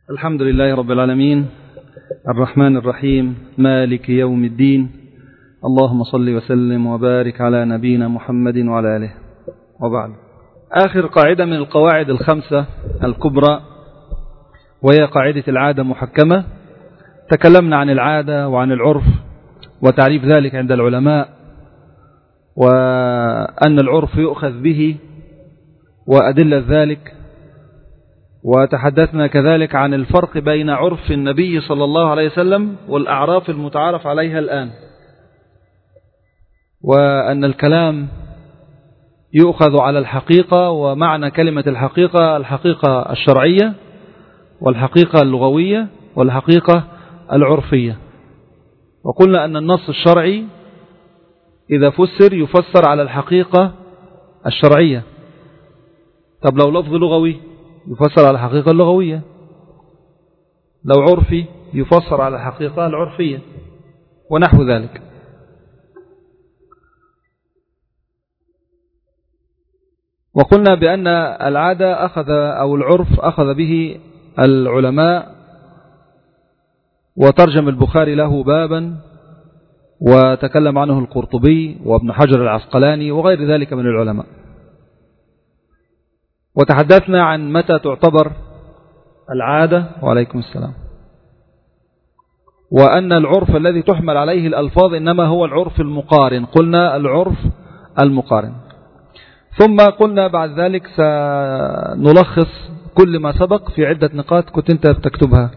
الحمد لله رب العالمين الرحمن الرحيم مالك يوم الدين. اللهم صل وسلم وبارك على نبينا محمد وعلى آله. وبعد، آخر قاعدة من القواعد الخمسة الكبرى وهي قاعدة العادة محكمة. تكلمنا عن العادة وعن العرف وتعريف ذلك عند العلماء، وأن العرف يؤخذ به وأدلة ذلك، وتحدثنا كذلك عن الفرق بين عرف النبي صلى الله عليه وسلم والأعراف المتعارف عليها الآن، وأن الكلام يؤخذ على الحقيقة، ومعنى كلمة الحقيقة الحقيقة الشرعية والحقيقة اللغوية والحقيقة العرفية. وقلنا أن النص الشرعي إذا فسر يفسر على الحقيقة الشرعية. طب لو لفظ لغوي يفسر على الحقيقة اللغوية، لو عرفي يفسر على الحقيقة العرفية، ونحو ذلك. وقلنا بأن العادة أو العرف أخذ به العلماء، وترجم البخاري له بابا، وتكلم عنه القرطبي وابن حجر العسقلاني وغير ذلك من العلماء. وتحدثنا عن متى تعتبر العادة، وعليكم السلام، وأن العرف الذي تحمل عليه الألفاظ إنما هو العرف المقارن. قلنا العرف المقارن. ثم قلنا بعد ذلك سنلخص كل ما سبق في عدة نقاط كنت أنت بتكتبها.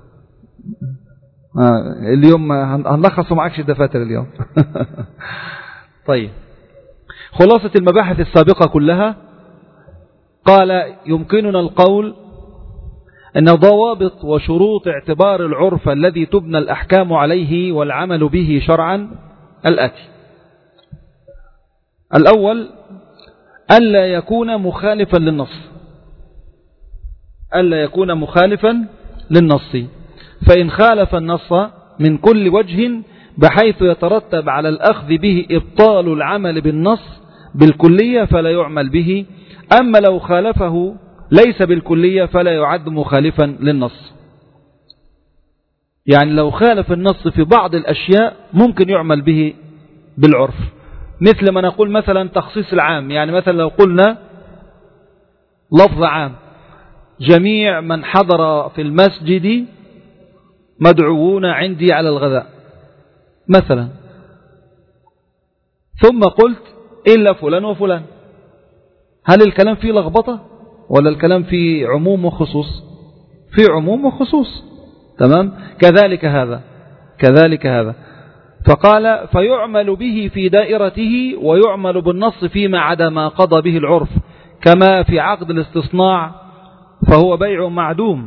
اليوم هنلخص معكش الدفاتر اليوم. طيب، خلاصة المباحث السابقة كلها، قال يمكننا القول أن ضوابط وشروط اعتبار العرف الذي تبنى الأحكام عليه والعمل به شرعا الآتي: الأول ألا يكون مخالفا للنص، ألا يكون مخالفا للنص، فإن خالف النص من كل وجه بحيث يترتب على الأخذ به إبطال العمل بالنص بالكلية فلا يعمل به، أما لو خالفه ليس بالكلية فلا يعد مخالفا للنص. يعني لو خالف النص في بعض الأشياء ممكن يعمل به بالعرف، مثل ما نقول مثلا تخصيص العام. يعني مثلا لو قلنا لفظ عام: جميع من حضر في المسجد مدعوون عندي على الغداء مثلا، ثم قلت إلا فلان وفلان، هل الكلام فيه لخبطة ولا الكلام فيه عموم وخصوص؟ فيه عموم وخصوص، تمام. كذلك هذا فقال فيعمل به في دائرته ويعمل بالنص فيما عدا ما قضى به العرف، كما في عقد الاستصناع فهو بيع معدوم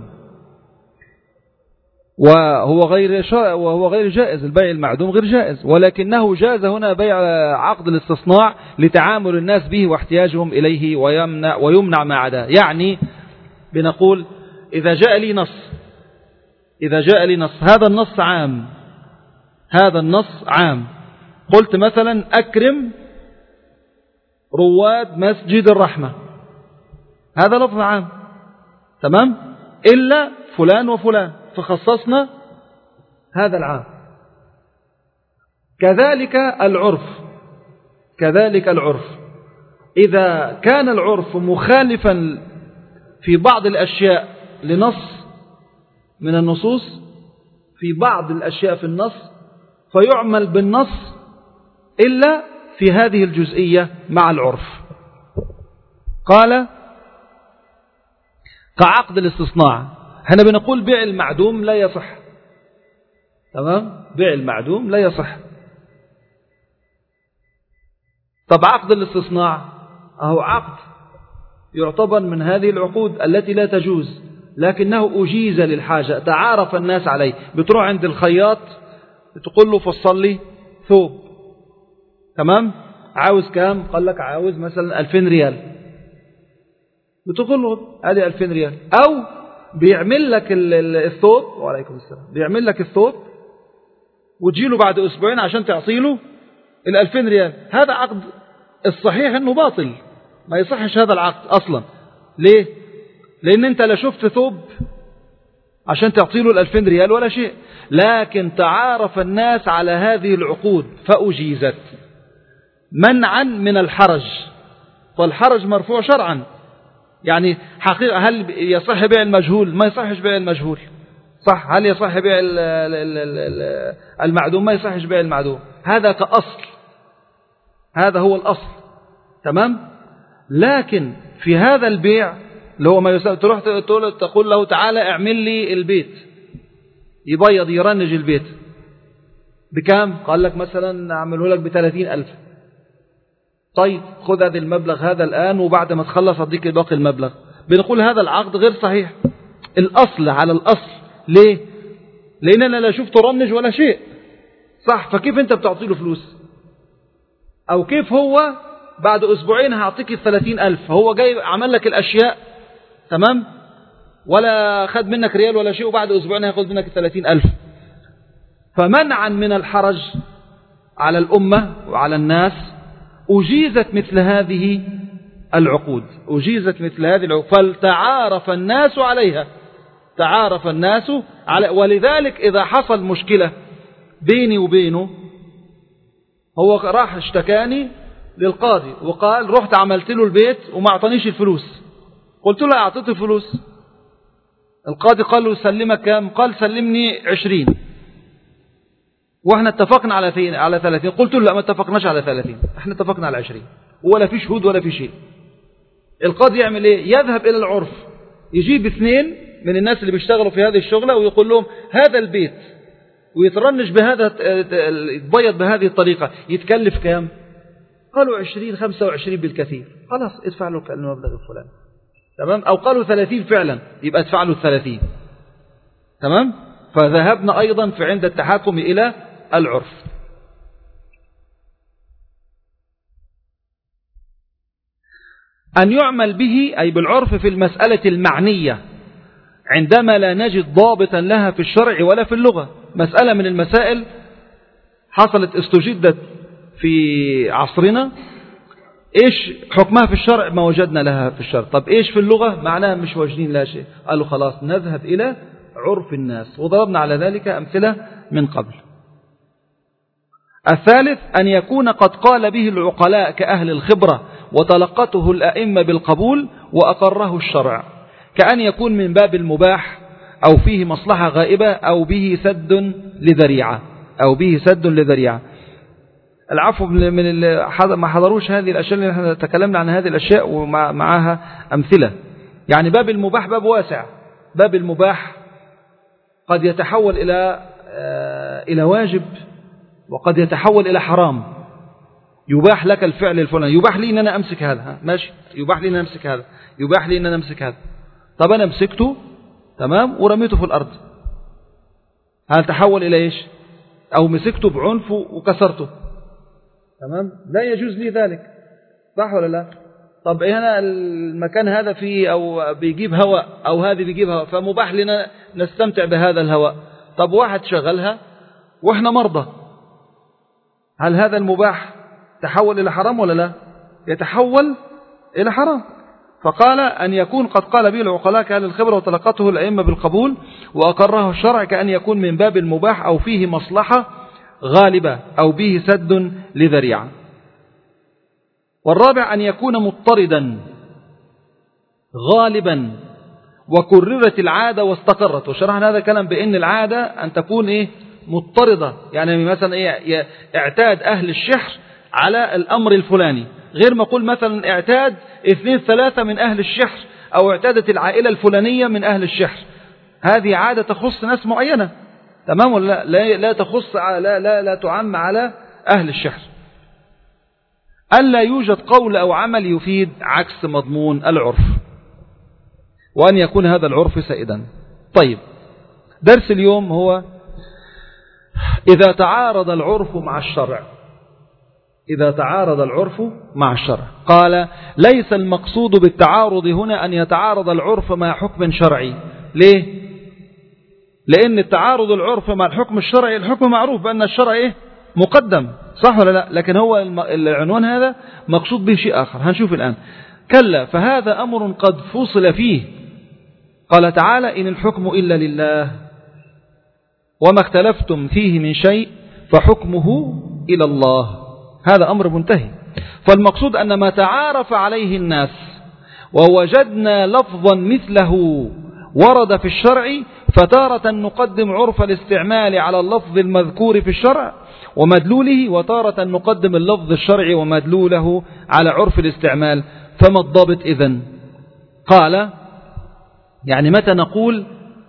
وهو غير جائز. البيع المعدوم غير جائز، ولكنه جاز هنا بيع عقد الاستصناع لتعامل الناس به واحتياجهم إليه، ويمنع ما عداه. يعني بنقول إذا جاء لي نص هذا النص عام، قلت مثلا أكرم رواد مسجد الرحمة، هذا لفظ عام، تمام، إلا فلان وفلان، فخصصنا هذا العام. كذلك العرف إذا كان العرف مخالفا في بعض الأشياء لنص من النصوص، في بعض الأشياء في النص، فيعمل بالنص إلا في هذه الجزئية مع العرف. قال كعقد الاستصناع، هنا بنقول بيع المعدوم لا يصح، تمام، بيع المعدوم لا يصح. طب عقد الاستصناع أهو عقد يعتبر من هذه العقود التي لا تجوز، لكنه أجيز للحاجة، تعارف الناس عليه. بتروح عند الخياط تقول له فصل لي ثوب، تمام، عاوز كام؟ قال لك عاوز مثلا 2000 ريال، بتقول له هذه 2000 ريال. أو بيعمل لك الثوب، وعليكم السلام، بيعمل لك الثوب وتجيله بعد أسبوعين عشان تعطيله 2000 ريال. هذا عقد الصحيح أنه باطل، ما يصحش هذا العقد أصلا. ليه؟ لأن أنت لا شفت ثوب عشان تعطيله 2000 ريال ولا شيء، لكن تعارف الناس على هذه العقود فأجيزت منعا من الحرج، والحرج مرفوع شرعا. يعني حقيقة هل يصح بيع المجهول؟ ما يصحش بيع المجهول، صح؟ هل يصح بيع المعدوم؟ ما يصحش بيع المعدوم. هذا كأصل، هذا هو الأصل، تمام؟ لكن في هذا البيع اللي هو ما يساوي، تروح تقول له تعالى اعمل لي البيت، يبيض يرنج البيت بكام؟ قال لك مثلا اعمله لك ب30,000. طيب خذ هذا المبلغ هذا الآن، وبعد ما تخلص أديك باقي المبلغ. بنقول هذا العقد غير صحيح. الأصل على الأصل. ليه؟ لأن أنا لا شفت رنج ولا شيء، صح؟ فكيف أنت بتعطي له فلوس؟ أو كيف هو بعد أسبوعين هعطيك 30,000، هو جاي عمل لك الأشياء تمام، ولا خد منك ريال ولا شيء، وبعد أسبوعين هياخد منك 30,000. فمنعا من الحرج على الأمة وعلى الناس أجيزت مثل هذه العقود، أجيزت مثل هذه العقود، فلتعارف الناس عليها، تعارف الناس على. ولذلك إذا حصل مشكلة بيني وبينه، هو راح اشتكاني للقاضي وقال رحت عملت له البيت وما أعطانيش الفلوس، قلت له أعطيته فلوس، القاضي قال له سلمك كام؟ قال سلمني 20، واحنا اتفقنا على 30. قلت له لا، ما اتفقناش على 30، احنا اتفقنا على 20، ولا في شهود ولا في شيء. القاضي يعمل ايه؟ يذهب الى العرف، يجيب 2 من الناس اللي بيشتغلوا في هذه الشغلة ويقول لهم هذا البيت، ويترنج بهذا، يتبيض بهذه الطريقة، يتكلف كام؟ قالوا 20 25 بالكثير، خلاص ادفع له المبلغ الفلاني، تمام؟ او قالوا 30 فعلا، يبقى ادفع له 30، تمام؟ فذهبنا ايضا في عند التحاكم الى العرف. أن يعمل به أي بالعرف في المسألة المعنية عندما لا نجد ضابطا لها في الشرع ولا في اللغة. مسألة من المسائل حصلت استجدت في عصرنا، إيش حكمها في الشرع؟ ما وجدنا لها في الشرع. طب إيش في اللغة؟ معناها مش واجدين لا شيء. قالوا خلاص نذهب إلى عرف الناس، وضربنا على ذلك أمثلة من قبل. الثالث أن يكون قد قال به العقلاء كأهل الخبرة وتلقته الأئمة بالقبول وأقره الشرع، كأن يكون من باب المباح أو فيه مصلحة غائبة أو به سد لذريعة، أو به سد لذريعة. العفو من ما حضروش هذه الأشياء اللي احنا تكلمنا عن هذه الأشياء ومعها أمثلة. يعني باب المباح باب واسع، باب المباح قد يتحول إلى واجب، وقد يتحول إلى حرام. يباح لك الفعل الفلاني، يباح لي ان انا امسك هذا، ماشي، يباح لي ان انا امسك هذا، يباح لي ان انا امسك هذا. طب انا مسكته تمام ورميته في الارض، هل تحول الى ايش؟ او مسكته بعنف وكسرته، تمام، لا يجوز لي ذلك، صح ولا لا؟ طب هنا المكان هذا فيه او بيجيب هواء، او هذه بيجيب هواء، فمباح لنا نستمتع بهذا الهواء. طب واحد شغلها واحنا مرضى، هل هذا المباح تحول إلى حرام ولا لا؟ يتحول إلى حرام. فقال أن يكون قد قال به العقلاء كأهل الخبرة وتلقته الأئمة بالقبول وأقره الشرع، كأن يكون من باب المباح أو فيه مصلحة غالبة أو به سد لذريعة. والرابع أن يكون مضطردا غالبا وكررت العادة واستقرت. وشرحنا هذا الكلام بأن العادة أن تكون إيه؟ مضطردة. يعني مثلا إيه؟ اعتاد أهل الشحر على الأمر الفلاني، غير ما أقول مثلا اعتاد 2 3 من أهل الشحر، أو اعتادت العائلة الفلانية من أهل الشحر. هذه عادة تخص ناس معينة، تمام ولا لا؟ لا تخص، لا تعم على أهل الشحر. ألا يوجد قول أو عمل يفيد عكس مضمون العرف، وأن يكون هذا العرف سائدا. طيب، درس اليوم هو إذا تعارض العرف مع الشرع. إذا تعارض العرف مع الشرع. قال ليس المقصود بالتعارض هنا أن يتعارض العرف مع حكم شرعي. ليه؟ لأن التعارض العرف مع الحكم الشرعي، الحكم معروف بأن الشرع إيه؟ مقدم، صح ولا لا؟ لكن هو العنوان هذا مقصود به شيء آخر، هنشوف الآن. كلا، فهذا أمر قد فصل فيه قال تعالى: إن الحكم إلا لله وما اختلفتم فيه من شيء فحكمه إلى الله. هذا أمر منتهي. فالمقصود أن ما تعارف عليه الناس ووجدنا لفظا مثله ورد في الشرع، فتارة نقدم عرف الاستعمال على اللفظ المذكور في الشرع ومدلوله، وتارة نقدم اللفظ الشرعي ومدلوله على عرف الاستعمال. فما الضابط إذن؟ قال: يعني متى نقول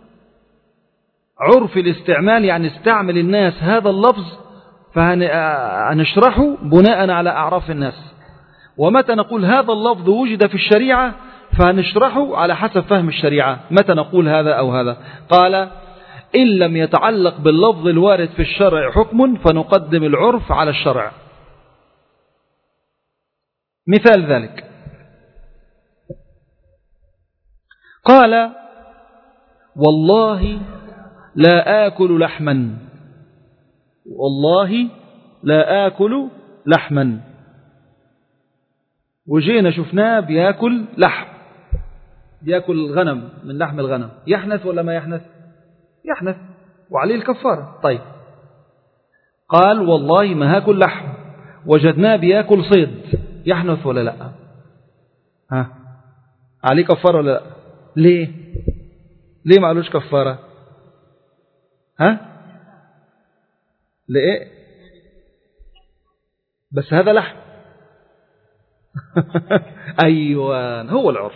عرف الاستعمال يعني استعمل الناس هذا اللفظ فهنشرحه بناء على أعراف الناس، ومتى نقول هذا اللفظ وجد في الشريعة فهنشرحه على حسب فهم الشريعة. متى نقول هذا أو هذا؟ قال: إن لم يتعلق باللفظ الوارد في الشرع حكم فنقدم العرف على الشرع. مثال ذلك: قال: والله لا آكل لحما. والله لا آكل لحما. وجينا شفناه بيأكل لحم، بيأكل الغنم، من لحم الغنم. يحنث ولا ما يحنث؟ يحنث، وعليه الكفارة. طيب، قال: والله ما هاكل لحم. وجدناه بيأكل صيد، يحنث ولا لا؟ ها، عليه كفارة ولا لا؟ ليه ما علوش كفارة؟ ها، ليه؟ بس هذا لحم. أيوة، هو العرف.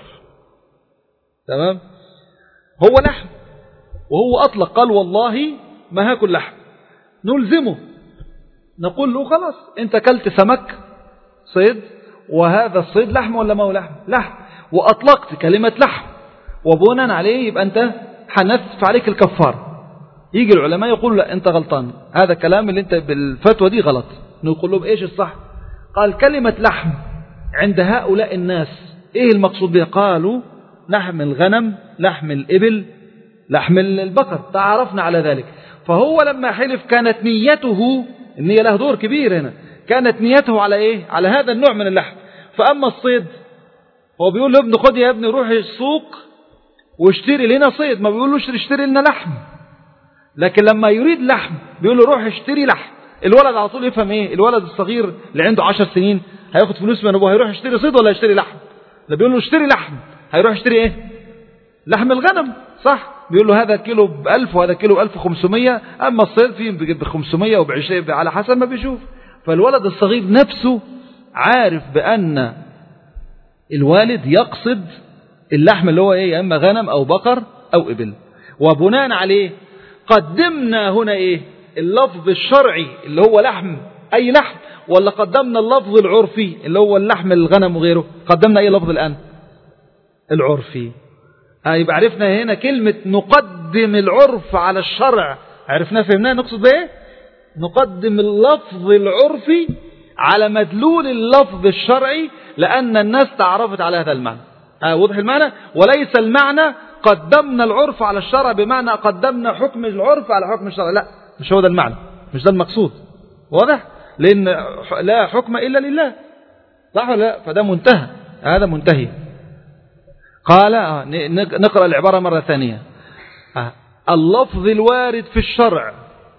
تمام، هو لحم وهو أطلق، قال: والله ما هاكل لحم. نلزمه، نقول له: خلاص، أنت كلت سمك صيد، وهذا الصيد لحم ولا ما هو لحم؟ لحم، وأطلقت كلمة لحم، وبناء عليه يبقى أنت حنث عليك الكفار. يجي العلماء يقولوا: لا، أنت غلطان، هذا كلام اللي أنت بالفتوى دي غلط. نقول له: بإيش الصح؟ قال: كلمة لحم عند هؤلاء الناس إيه المقصود بها؟ قالوا: لحم الغنم، لحم الإبل، لحم البقر، تعرفنا على ذلك. فهو لما حلف كانت نيته، النية له دور كبير هنا، كانت نيته على إيه؟ على هذا النوع من اللحم. فأما الصيد، هو بيقول له: ابن خد يا ابني، روح السوق واشتري لنا صيد، ما بيقول له اشتري لنا لحم. لكن لما يريد لحم بيقول له: روح اشتري لحم. الولد على طول يفهم ايه؟ الولد الصغير اللي عنده 10 سنين هياخد فلوس من ابوه، هيروح يشتري صيد ولا يشتري لحم؟ لا، بيقول له اشتري لحم، هيروح يشتري ايه؟ لحم الغنم، صح؟ بيقول له هذا كيلو ب1000 وهذا كيلو ب1500، اما الصيد فيه ب500 وب20 على حسب ما بيشوف. فالولد الصغير نفسه عارف بأن الوالد يقصد اللحم اللي هو ايه؟ يا اما غنم او بقر او ابل. وبناء عليه قدمنا هنا ايه؟ اللفظ الشرعي اللي هو لحم، اي لحم، ولا قدمنا اللفظ العرفي اللي هو اللحم الغنم وغيره؟ قدمنا اي لفظ الان؟ العرفي. يبقى عرفنا هنا كلمة نقدم العرف على الشرع، عرفنا فهمنا نقصد بايه؟ نقدم اللفظ العرفي على مدلول اللفظ الشرعي، لأن الناس تعرفت على هذا المعنى. واضح المعنى؟ وليس المعنى قدمنا العرف على الشرع بمعنى قدمنا حكم العرف على حكم الشرع، لا، مش هو ده المعنى، مش ده المقصود. واضح؟ لأن لا حكم إلا لله، صح ولا لا؟ فده منتهى، هذا منتهي. قال نقرأ العبارة مرة ثانية: اللفظ الوارد في الشرع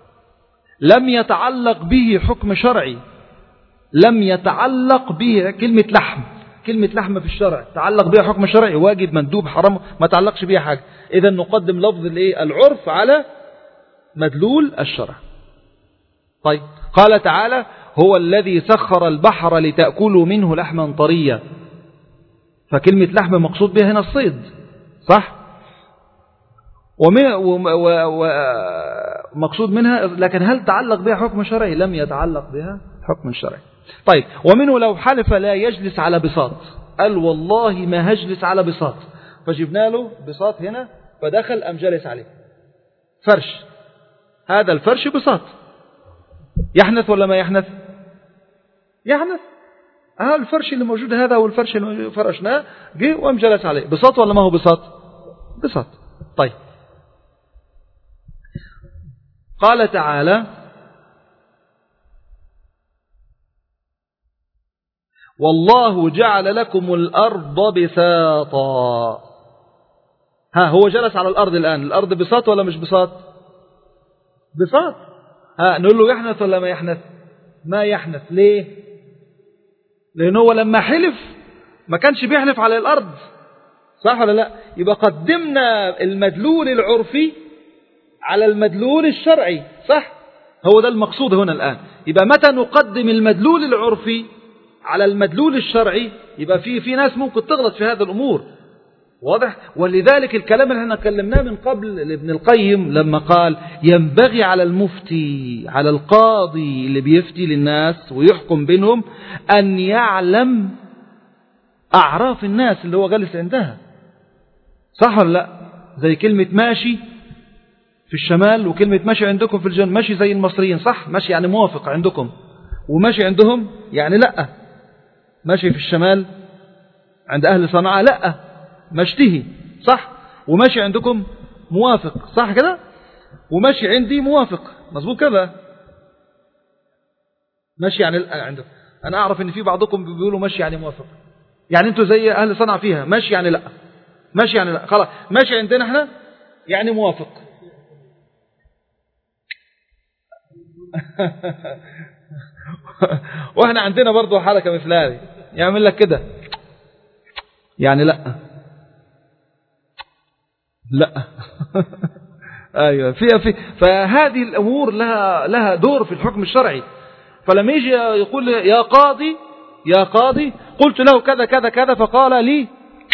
لم يتعلق به حكم شرعي، لم يتعلق به كلمة لحم، كلمة لحم في الشرع تعلق بها حكم شرعي، واجب مندوب حرام، ما تعلقش بها حاجة. إذا نقدم لفظ العرف على مدلول الشرع. طيب، قال تعالى: هو الذي سخر البحر لتأكلوا منه لحما طريا. فكلمة لحم مقصود بها هنا الصيد، صح؟ ومقصود منها، لكن هل تعلق بها حكم شرعي؟ لم يتعلق بها حكم شرعي. طيب، ومنه لو حلف لا يجلس على بساط، قال: والله ما هجلس على بساط، فجبنا له بساط هنا فدخل أم جلس عليه، فرش، هذا الفرش بساط، يحنث ولا ما يحنث؟ يحنث. الفرش اللي موجود هذا هو الفرش اللي فرشناه، جه وقام جلس عليه، بساط ولا ما هو بساط؟ بساط. طيب، قال تعالى: والله جعل لكم الأرض بساطا. هو جلس على الأرض الآن، الأرض بساط ولا مش بساط؟ بساط. نقول له يحنث ولا ما يحنث؟ ما يحنث. ليه؟ لأنه هو لما حلف ما كانش بيحلف على الأرض، صح ولا لا؟ يبقى قدمنا المدلول العرفي على المدلول الشرعي، صح؟ هو ده المقصود هنا الآن. يبقى متى نقدم المدلول العرفي على المدلول الشرعي؟ يبقى في ناس ممكن تغلط في هذا الأمور، واضح؟ ولذلك الكلام اللي احنا كلمناه من قبل لابن القيم لما قال ينبغي على المفتي، على القاضي اللي بيفتي للناس ويحكم بينهم، أن يعلم أعراف الناس اللي هو جالس عندها، صح ولا لا؟ زي كلمة ماشي في الشمال وكلمة ماشي عندكم في الجنوب. ماشي زي المصريين، صح؟ ماشي يعني موافق عندكم، وماشي عندهم يعني لأ. ماشي في الشمال عند أهل صنعاء لأ، مشتهي، صح؟ وماشي عندكم موافق، صح كده؟ وماشي عندي موافق، مظبوط كده؟ ماشي يعني عندكم. أنا أعرف إن في بعضكم بيقولوا ماشي يعني موافق، يعني أنتوا زي أهل صنعاء فيها ماشي يعني لأ، ماشي يعني لأ، خلاص. ماشي عندنا احنا يعني موافق. واحنا عندنا برضو حركة مثل هذه، يعمل لك كده يعني لا لا. ايوه، فهذه الامور لها دور في الحكم الشرعي. فلما يجي يقول يا قاضي قلت له كذا كذا كذا فقال لي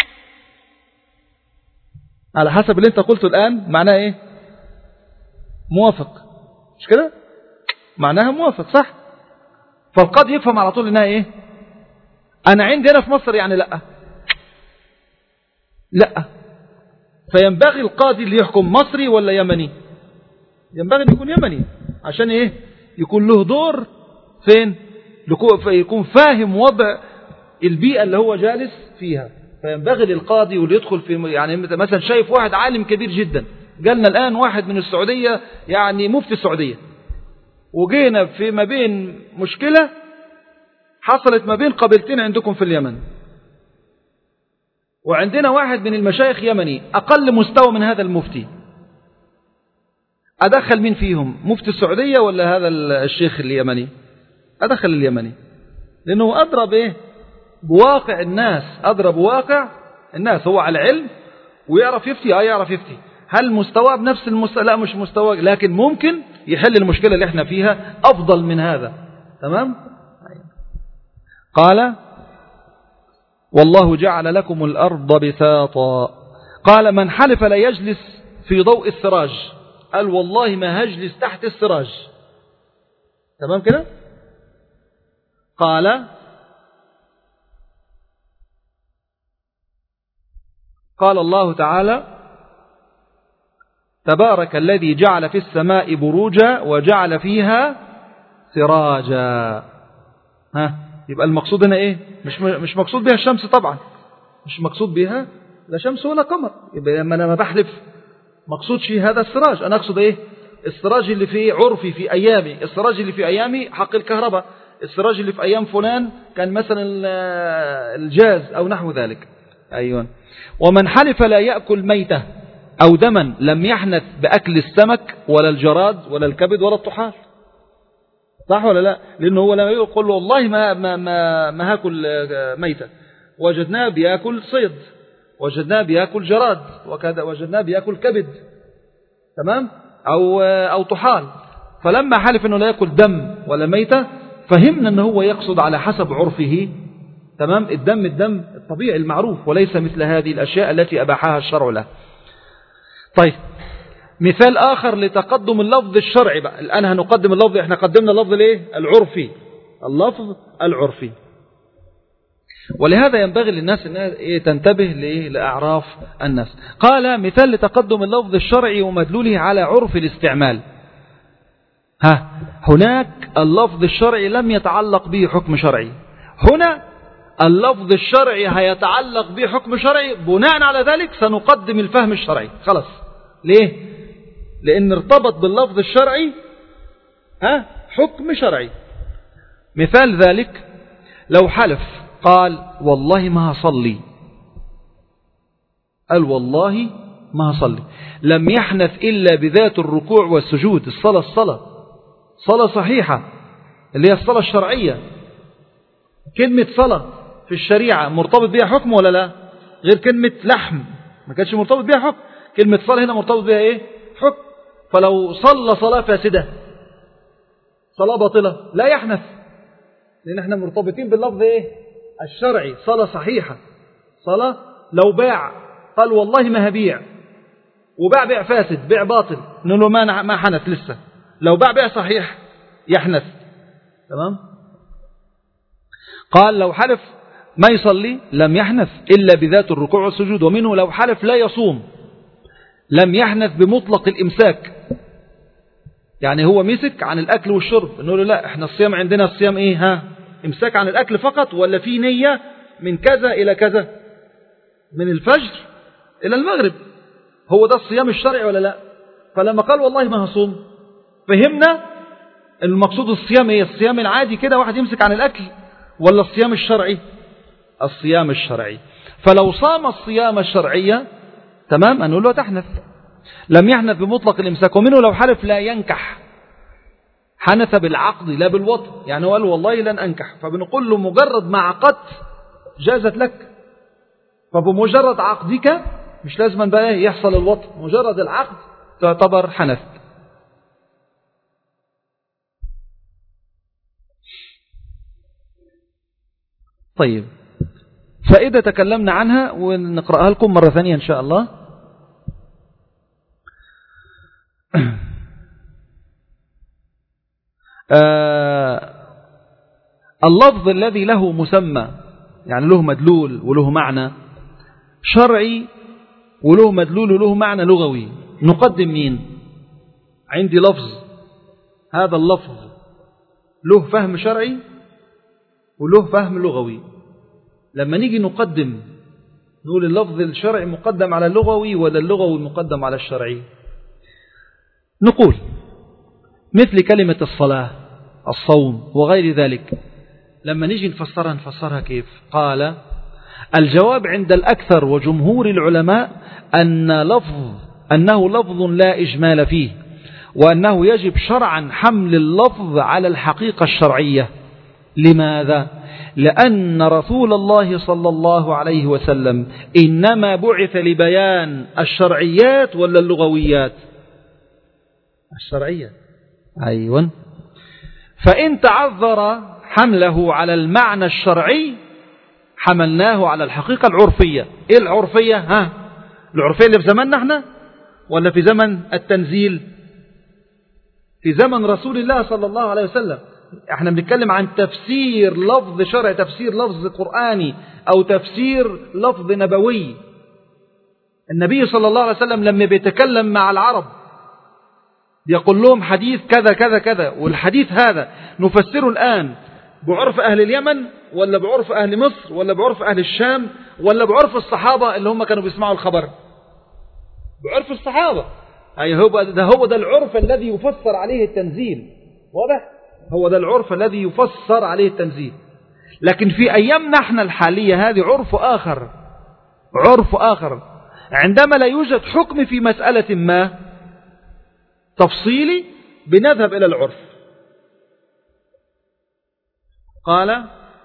على حسب اللي انت قلته الان، معناه ايه؟ موافق، مش كده؟ معناها موافق، صح؟ فالقاضي يفهم على طول انها ايه؟ انا عندي هنا في مصر يعني لا. فينبغي القاضي اللي يحكم مصري ولا يمني؟ ينبغي ان يكون يمني، عشان ايه؟ يكون له دور فين؟ يكون فاهم وضع البيئة اللي هو جالس فيها. فينبغي للقاضي واللي يدخل في، يعني مثلا شايف واحد عالم كبير جدا، قالنا الآن واحد من السعودية يعني مفتي السعودية، وجينا في ما بين مشكلة حصلت ما بين قبيلتين عندكم في اليمن، وعندنا واحد من المشايخ يمني أقل مستوى من هذا المفتي، أدخل مين فيهم؟ مفتي السعودية ولا هذا الشيخ اليمني؟ أدخل اليمني، لأنه أدرى بإيه؟ بواقع الناس، أدرى بواقع الناس، هو على علم ويعرف يفتي. يعرف يفتي. هل مستواه بنفس المستوى؟ لا، مش مستواه، لكن ممكن يحل المشكلة اللي احنا فيها أفضل من هذا. تمام؟ قال والله جعل لكم الأرض بساطا. قال من حلف لا يجلس في ضوء السراج، قال والله ما هجلس تحت السراج. تمام كده؟ قال الله تعالى تبارك الذي جعل في السماء بروجا وجعل فيها سراجا. يبقى المقصود هنا ايه؟ مش مقصود بها الشمس طبعا، مش مقصود بها لا شمس ولا قمر. يبقى لما انا بحلف مقصود شيء هذا السراج، انا اقصد ايه؟ السراج اللي في عرفي في ايامي، السراج اللي في ايامي حق الكهرباء، السراج اللي في ايام فلان كان مثلا الجاز او نحو ذلك. ايوه. ومن حلف لا يأكل ميتة او دما لم يحنث باكل السمك ولا الجراد ولا الكبد ولا الطحال، صح ولا لا؟ لانه هو لما يقول له والله ما هاكل ميتة، وجدناه بياكل صيد، وجدناه بياكل جراد، وكذا وجدناه بياكل كبد، تمام؟ او طحال. فلما حلف انه لا ياكل دم ولا ميتة فهمنا انه هو يقصد على حسب عرفه، تمام؟ الدم الطبيعي المعروف، وليس مثل هذه الاشياء التي اباحها الشرع له. طيب، مثال آخر لتقدم اللفظ الشرعي بقى. الآن هنقدم اللفظ، احنا قدمنا اللفظ الايه؟ العرفي، اللفظ العرفي. ولهذا ينبغي للناس أن تنتبه لأعراف الناس. قال مثال لتقدم اللفظ الشرعي ومدلوله على عرف الاستعمال. هناك اللفظ الشرعي لم يتعلق به حكم شرعي، هنا اللفظ الشرعي هيتعلق به حكم شرعي، بناء على ذلك سنقدم الفهم الشرعي. خلاص. ليه؟ لأن ارتبط باللفظ الشرعي حكم شرعي. مثال ذلك لو حلف قال والله ما هصلي، قال والله ما هصلي. لم يحنث إلا بذات الركوع والسجود. الصلاة صلاة صحيحة اللي هي الصلاة الشرعية. كلمة صلاة في الشريعة مرتبط بها حكم ولا لا؟ غير كلمة لحم ما كانش مرتبط بها حكم. كلمة صلاة هنا مرتبط بها ايه؟ حكم. فلو صلى صلاة فاسدة صلاة باطلة لا يحنث، لأن احنا مرتبطين باللفظ ايه؟ الشرعي. صلاة صحيحة. صلاة لو باع قال والله ما هبيع وباع بيع فاسد بيع باطل نقول له ما حنث لسه. لو باع بيع صحيح يحنث. تمام. قال لو حلف ما يصلي لم يحنث إلا بذات الركوع والسجود. ومنه لو حلف لا يصوم لم يحنث بمطلق الإمساك. يعني هو مسك عن الأكل والشرب نقول له لا احنا الصيام عندنا الصيام ايه؟ امساك عن الأكل فقط ولا في نية من كذا إلى كذا، من الفجر إلى المغرب، هو ده الصيام الشرعي ولا لا؟ فلما قال والله ما هصوم فهمنا المقصود الصيام ايه؟ الصيام العادي كده واحد يمسك عن الأكل ولا الصيام الشرعي؟ الصيام الشرعي. فلو صام الصيام الشرعية تمام هنقول له تحنث. لم يحنث بمطلق الإمساك. ومنه لو حلف لا ينكح حنث بالعقد لا بالوطء. يعني هو قال والله لن أنكح فبنقول له مجرد ما عقدت جازت لك. فبمجرد عقدك مش لازم بقى يحصل الوطء، مجرد العقد تعتبر حنث. طيب فائدة تكلمنا عنها ونقرأها لكم مرة ثانية إن شاء الله. اللفظ الذي له مسمى يعني له مدلول وله معنى شرعي وله مدلول وله معنى لغوي، نقدم مين؟ عندي لفظ، هذا اللفظ له فهم شرعي وله فهم لغوي. لما نيجي نقدم نقول اللفظ الشرعي مقدم على اللغوي ولا اللغوي مقدم على الشرعي؟ نقول مثل كلمة الصلاة الصوم وغير ذلك لما نيجي نفسرها كيف؟ قال الجواب عند الأكثر وجمهور العلماء أنه لفظ لا إجمال فيه، وأنه يجب شرعا حمل اللفظ على الحقيقة الشرعية. لماذا؟ لأن رسول الله صلى الله عليه وسلم إنما بعث لبيان الشرعيات ولا اللغويات؟ الشرعية. أيوة. فإن تعذر حمله على المعنى الشرعي حملناه على الحقيقة العرفية. إيه العرفية؟ العرفية اللي في زماننا احنا ولا في زمن التنزيل؟ في زمن رسول الله صلى الله عليه وسلم. احنا بنتكلم عن تفسير لفظ شرعي، تفسير لفظ قرآني أو تفسير لفظ نبوي. النبي صلى الله عليه وسلم لما بيتكلم مع العرب يقول لهم حديث كذا كذا كذا، والحديث هذا نفسره الآن بعرف أهل اليمن ولا بعرف أهل مصر ولا بعرف أهل الشام ولا بعرف الصحابة اللي هم كانوا بيسمعوا الخبر؟ بعرف الصحابة. أي هو ده العرف الذي يفسر عليه التنزيل. واضح؟ هو ده العرف الذي يفسر عليه التنزيل. لكن في أيامنا احنا الحالية هذه عرف آخر. عندما لا يوجد حكم في مسألة ما تفصيلي بنذهب إلى العرف. قال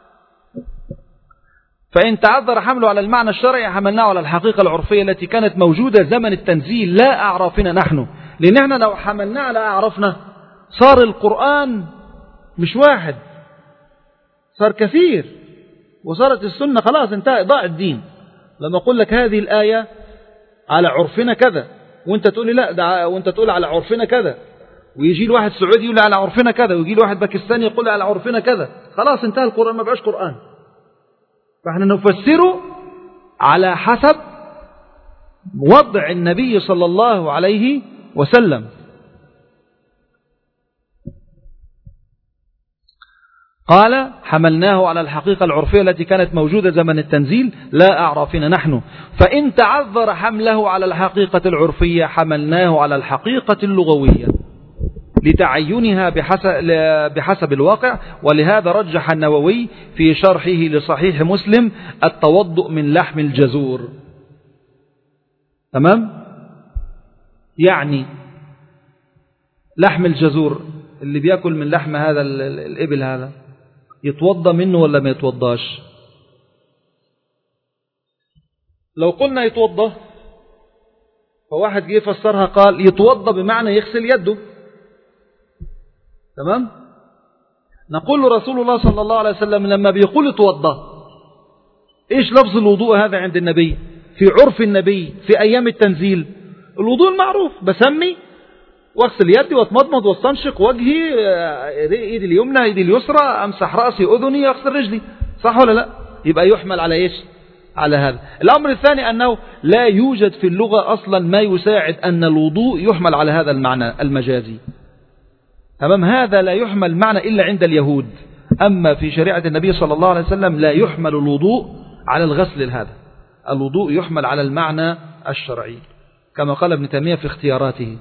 فإن تعذر حمله على المعنى الشرعي حملناه على الحقيقة العرفية التي كانت موجودة زمن التنزيل لا أعرافنا نحن. لأن احنا لو حملناه على أعرافنا صار القرآن مش واحد، صار كثير، وصارت السنة خلاص انتهى، ضاع الدين. لما أقول لك هذه الآية على عرفنا كذا وانت تقول لي لا وانت تقول على عرفنا كذا، ويجي الواحد سعودي يقول على عرفنا كذا، ويجي الواحد باكستاني يقول على عرفنا كذا، خلاص انتهى القرآن، ما بقاش قرآن. فاحنا نفسره على حسب وضع النبي صلى الله عليه وسلم. قال حملناه على الحقيقة العرفية التي كانت موجودة زمن التنزيل لا أعرافنا نحن. فإن تعذر حمله على الحقيقة العرفية حملناه على الحقيقة اللغوية لتعينها بحسب الواقع. ولهذا رجح النووي في شرحه لصحيح مسلم التوضؤ من لحم الجزور. تمام؟ يعني لحم الجزور اللي بيأكل من لحم هذا الإبل هذا يتوضى منه ولا ما يتوضاش؟ لو قلنا يتوضى فواحد جه فسرها قال يتوضى بمعنى يغسل يده. تمام؟ نقول رسول الله صلى الله عليه وسلم لما بيقول يتوضى ايش لفظ الوضوء هذا عند النبي في عرف النبي في أيام التنزيل؟ الوضوء المعروف، بسمي واغسل يدي واتمضمض واستنشق وجهي، ايدي اليمنى ايدي اليسرى، امسح رأسي اذني، اغسل رجلي، صح ولا لا؟ يبقى يحمل على ايش؟ على هذا. الأمر الثاني أنه لا يوجد في اللغة أصلا ما يساعد أن الوضوء يحمل على هذا المعنى المجازي. تمام؟ هذا لا يحمل معنى إلا عند اليهود، أما في شريعة النبي صلى الله عليه وسلم لا يحمل الوضوء على الغسل هذا، الوضوء يحمل على المعنى الشرعي كما قال ابن تيمية في اختياراته.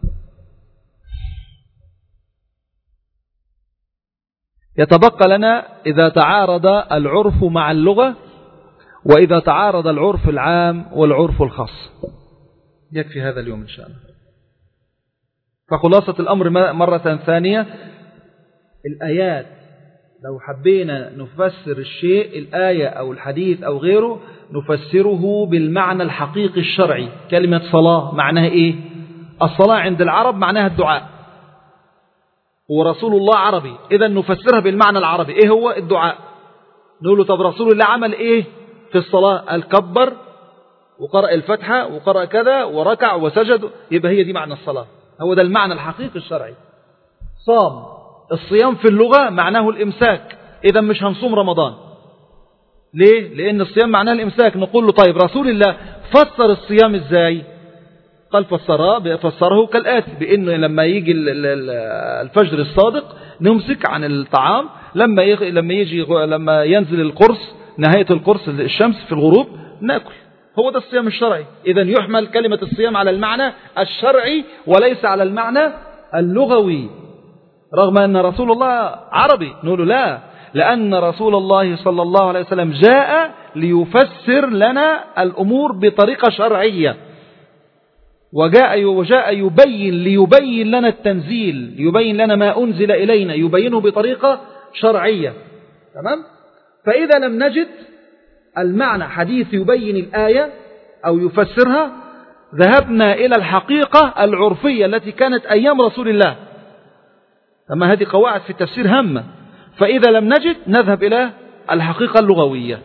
يتبقى لنا إذا تعارض العرف مع اللغة، وإذا تعارض العرف العام والعرف الخاص. يكفي هذا اليوم إن شاء الله. فخلاصة الأمر مرة ثانية، الآيات لو حبينا نفسر الشيء، الآية أو الحديث أو غيره، نفسره بالمعنى الحقيقي الشرعي. كلمة صلاة معناها إيه؟ الصلاة عند العرب معناها الدعاء، ورسول الله عربي، إذا نفسرها بالمعنى العربي. إيه هو الدعاء؟ نقول له طب رسول الله عمل إيه في الصلاة؟ الكبر وقرأ الفتحة وقرأ كذا وركع وسجد، يبقى هي دي معنى الصلاة، هو ده المعنى الحقيقي الشرعي. صام، الصيام في اللغة معناه الإمساك، إذا مش هنصوم رمضان. ليه؟ لأن الصيام معناه الإمساك. نقول له طيب رسول الله فسر الصيام إزاي؟ قال فسره كالآتي، بأنه لما يجي الفجر الصادق نمسك عن الطعام، لما ينزل القرص، نهاية القرص الشمس في الغروب، نأكل. هو ده الصيام الشرعي. إذا يحمل كلمة الصيام على المعنى الشرعي وليس على المعنى اللغوي، رغم أن رسول الله عربي. نقول لا، لأن رسول الله صلى الله عليه وسلم جاء ليفسر لنا الأمور بطريقة شرعية، وجاء ليبين لنا التنزيل، يبين لنا ما أنزل إلينا، يبينه بطريقة شرعية. تمام؟ فإذا لم نجد المعنى حديث يبين الآية أو يفسرها، ذهبنا إلى الحقيقة العرفية التي كانت أيام رسول الله. أما هذه قواعد في التفسير هامة. فإذا لم نجد نذهب إلى الحقيقة اللغوية،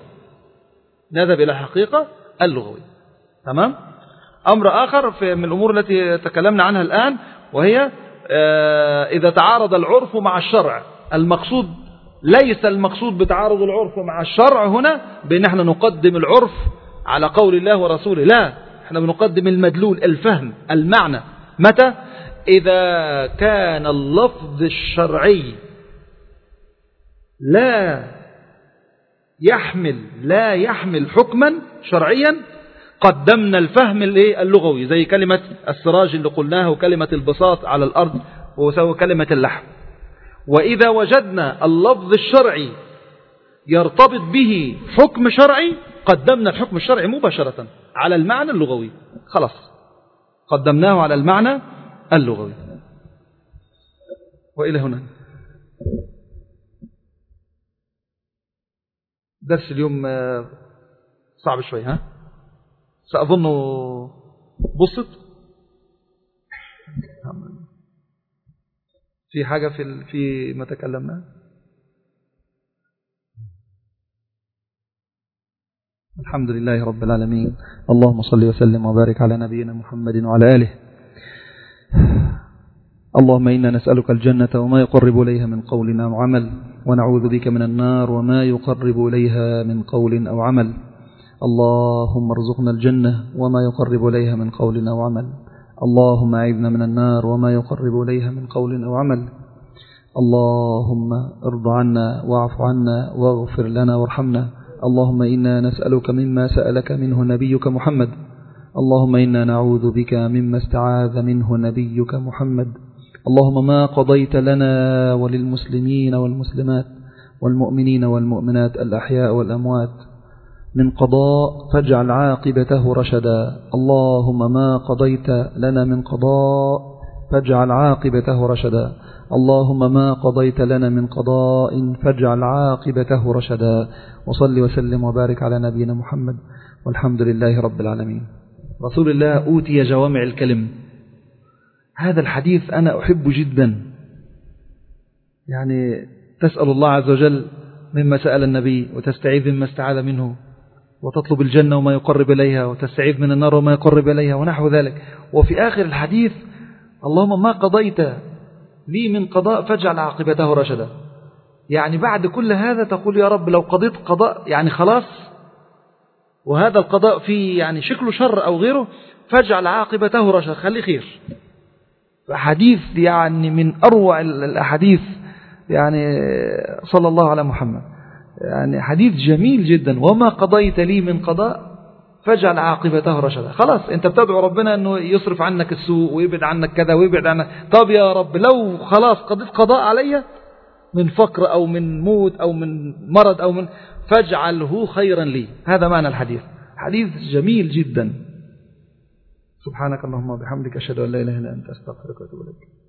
تمام؟ أمر آخر من الأمور التي تكلمنا عنها الآن، وهي إذا تعارض العرف مع الشرع. ليس المقصود بتعارض العرف مع الشرع هنا بأن احنا نقدم العرف على قول الله ورسوله، لا، احنا بنقدم المدلول، الفهم، المعنى. متى؟ إذا كان اللفظ الشرعي لا يحمل حكما شرعيا، قدمنا الفهم اللغوي، زي كلمة السراج اللي قلناها، وكلمة البساط على الأرض، وسوى كلمة اللحم. وإذا وجدنا اللفظ الشرعي يرتبط به حكم شرعي، قدمنا الحكم الشرعي مباشرة على المعنى اللغوي، خلاص قدمناه على المعنى اللغوي. وإلى هنا درس اليوم صعب شوي، ها؟ سأظنه بسط. في حاجة في ما تكلمنا؟ الحمد لله رب العالمين، اللهم صل وسلم وبارك على نبينا محمد وعلى آله. اللهم إنا نسألك الجنة وما يقرب إليها من قول أو عمل، ونعوذ بك من النار وما يقرب إليها من قول أو عمل. اللهم ارزقنا الجنة وما يقرب إليها من قول أو عمل. اللهم أعذنا من النار وما يقرب إليها من قول أو عمل. اللهم ارض عنا واعف عنا واغفر لنا وارحمنا. اللهم إنا نسألك مما سألك منه نبيك محمد. اللهم إنا نعوذ بك مما استعاذ منه نبيك محمد. اللهم ما قضيت لنا وللمسلمين والمسلمات والمؤمنين والمؤمنات الأحياء والأموات من قضاء فاجعل عاقبته رشدا. اللهم ما قضيت لنا من قضاء فاجعل عاقبته رشدا. اللهم ما قضيت لنا من قضاء فاجعل عاقبته رشدا. وصل وسلم وبارك على نبينا محمد والحمد لله رب العالمين. رسول الله أوتي جوامع الكلم. هذا الحديث أنا أحب جدا، يعني تسأل الله عز وجل مما سأل النبي، وتستعيذ مما استعاذ منه، وتطلب الجنة وما يقرب إليها، وتستعيذ من النار وما يقرب إليها ونحو ذلك. وفي آخر الحديث اللهم ما قضيت لي من قضاء فاجعل عاقبته رشدا. يعني بعد كل هذا تقول يا رب لو قضيت قضاء يعني خلاص، وهذا القضاء فيه يعني شكله شر أو غيره، فاجعل عاقبته رشدا، خليه خير. حديث يعني من أروع الأحاديث، يعني صلى الله على محمد، يعني حديث جميل جدا. وما قضيت لي من قضاء فاجعل عاقبته رشدا. خلاص أنت بتدعو ربنا أنه يصرف عنك السوء ويبعد عنك كذا ويبعد عنك. طب يا رب لو خلاص قضيت قضاء علي من فقر أو من موت أو من مرض أو من، فاجعله خيرا لي. هذا معنى الحديث، حديث جميل جدا. سبحانك اللهم وبحمدك أشهد أن لا إله إلا أنت أستغفرك وأتوب إليك.